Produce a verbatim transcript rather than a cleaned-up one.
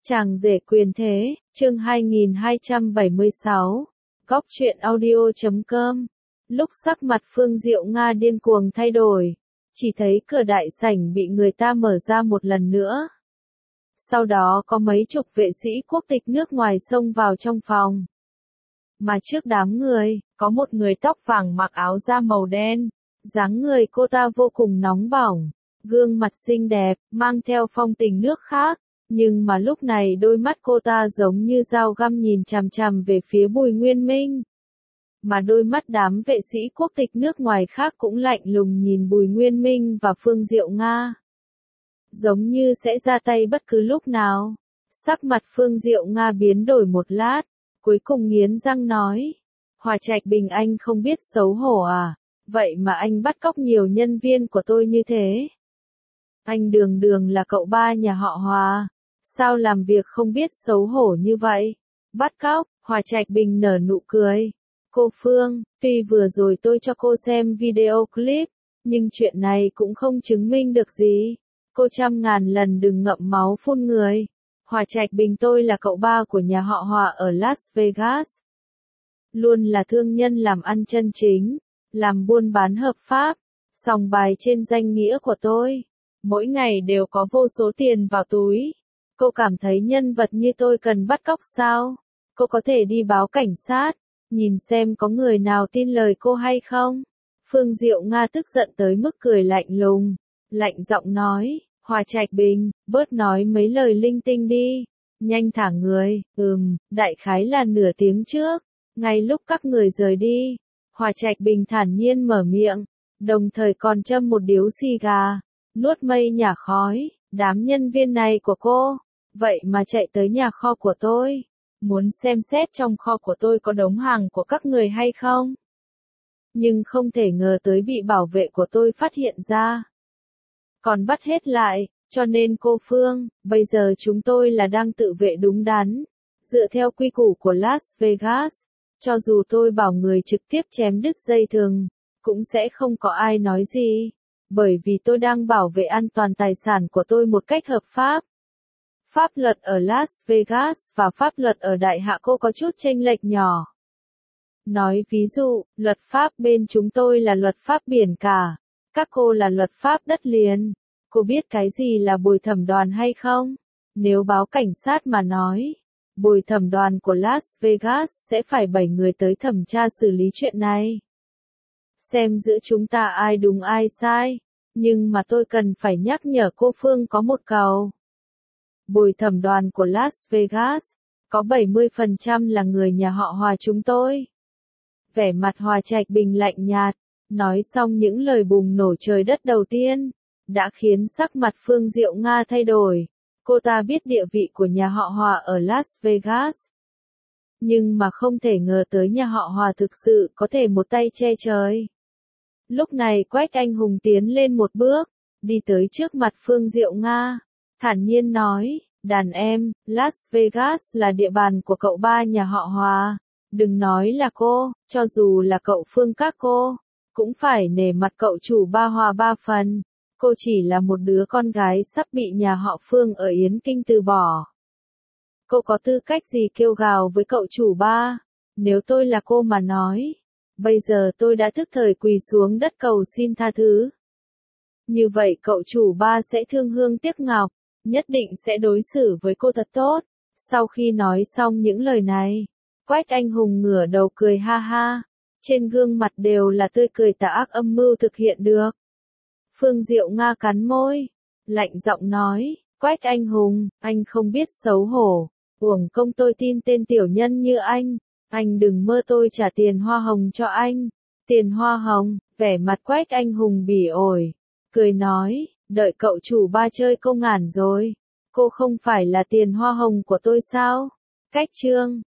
Chàng rể quyền thế, chương hai nghìn hai trăm bảy mươi sáu, góc truyện audio chấm com. Lúc sắc mặt Phương Diệu Nga điên cuồng thay đổi, chỉ thấy cửa đại sảnh bị người ta mở ra một lần nữa. Sau đó có mấy chục vệ sĩ quốc tịch nước ngoài xông vào trong phòng. Mà trước đám người, có một người tóc vàng mặc áo da màu đen, dáng người cô ta vô cùng nóng bỏng, gương mặt xinh đẹp, mang theo phong tình nước khác. Nhưng mà lúc này đôi mắt cô ta giống như dao găm nhìn chằm chằm về phía Bùi Nguyên Minh. Mà đôi mắt đám vệ sĩ quốc tịch nước ngoài khác cũng lạnh lùng nhìn Bùi Nguyên Minh và Phương Diệu Nga. Giống như sẽ ra tay bất cứ lúc nào. Sắc mặt Phương Diệu Nga biến đổi một lát, cuối cùng nghiến răng nói. Hòa Trạch Bình, anh không biết xấu hổ à? Vậy mà anh bắt cóc nhiều nhân viên của tôi như thế. Anh đường đường là cậu ba nhà họ Hòa. Sao làm việc không biết xấu hổ như vậy? Bắt cóc, Hòa Trạch Bình nở nụ cười. Cô Phương, tuy vừa rồi tôi cho cô xem video clip, nhưng chuyện này cũng không chứng minh được gì. Cô trăm ngàn lần đừng ngậm máu phun người. Hòa Trạch Bình, tôi là cậu ba của nhà họ Hòa ở Las Vegas. Luôn là thương nhân làm ăn chân chính, làm buôn bán hợp pháp, sòng bài trên danh nghĩa của tôi. Mỗi ngày đều có vô số tiền vào túi. Cô cảm thấy nhân vật như tôi cần bắt cóc sao? Cô có thể đi báo cảnh sát, nhìn xem có người nào tin lời cô hay không? Phương Diệu Nga tức giận tới mức cười lạnh lùng, lạnh giọng nói, Hòa Trạch Bình, bớt nói mấy lời linh tinh đi, nhanh thả người. Ừm, đại khái là nửa tiếng trước, ngay lúc các người rời đi, Hòa Trạch Bình thản nhiên mở miệng, đồng thời còn châm một điếu xì gà, nuốt mây nhả khói. Đám nhân viên này của cô, vậy mà chạy tới nhà kho của tôi, muốn xem xét trong kho của tôi có đống hàng của các người hay không. Nhưng không thể ngờ tới bị bảo vệ của tôi phát hiện ra. Còn bắt hết lại, cho nên cô Phương, bây giờ chúng tôi là đang tự vệ đúng đắn, dựa theo quy củ của Las Vegas, cho dù tôi bảo người trực tiếp chém đứt dây thừng, cũng sẽ không có ai nói gì. Bởi vì tôi đang bảo vệ an toàn tài sản của tôi một cách hợp pháp. Pháp luật ở Las Vegas và pháp luật ở Đại Hạ cô có chút chênh lệch nhỏ. Nói ví dụ, luật pháp bên chúng tôi là luật pháp biển cả, các cô là luật pháp đất liền. Cô biết cái gì là bồi thẩm đoàn hay không? Nếu báo cảnh sát mà nói, bồi thẩm đoàn của Las Vegas sẽ phải bảy người tới thẩm tra xử lý chuyện này. Xem giữa chúng ta ai đúng ai sai, nhưng mà tôi cần phải nhắc nhở cô Phương có một câu. Bồi thẩm đoàn của Las Vegas, có bảy mươi phần trăm là người nhà họ Hòa chúng tôi. Vẻ mặt Hòa Trạch Bình lạnh nhạt, nói xong những lời bùng nổ trời đất đầu tiên, đã khiến sắc mặt Phương Diệu Nga thay đổi. Cô ta biết địa vị của nhà họ Hòa ở Las Vegas. Nhưng mà không thể ngờ tới nhà họ Hòa thực sự có thể một tay che trời. Lúc này Quách Anh Hùng tiến lên một bước, đi tới trước mặt Phương Diệu Nga, thản nhiên nói, đàn em, Las Vegas là địa bàn của cậu ba nhà họ Hòa, đừng nói là cô, cho dù là cậu Phương các cô, cũng phải nể mặt cậu chủ ba Hòa ba phần, cô chỉ là một đứa con gái sắp bị nhà họ Phương ở Yến Kinh từ bỏ. Cô có tư cách gì kêu gào với cậu chủ ba? Nếu tôi là cô mà nói, bây giờ tôi đã tức thời quỳ xuống đất cầu xin tha thứ. Như vậy cậu chủ ba sẽ thương hương tiếc ngọc, nhất định sẽ đối xử với cô thật tốt. Sau khi nói xong những lời này, Quách Anh Hùng ngửa đầu cười ha ha, trên gương mặt đều là tươi cười tà ác âm mưu thực hiện được. Phương Diệu Nga cắn môi, lạnh giọng nói, Quách Anh Hùng, anh không biết xấu hổ, uổng công tôi tin tên tiểu nhân như anh. Anh đừng mơ tôi trả tiền hoa hồng cho anh. Tiền hoa hồng, vẻ mặt Quách Anh Hùng bỉ ổi, cười nói, đợi cậu chủ ba chơi cô ngàn rồi. Cô không phải là tiền hoa hồng của tôi sao? Cách chương.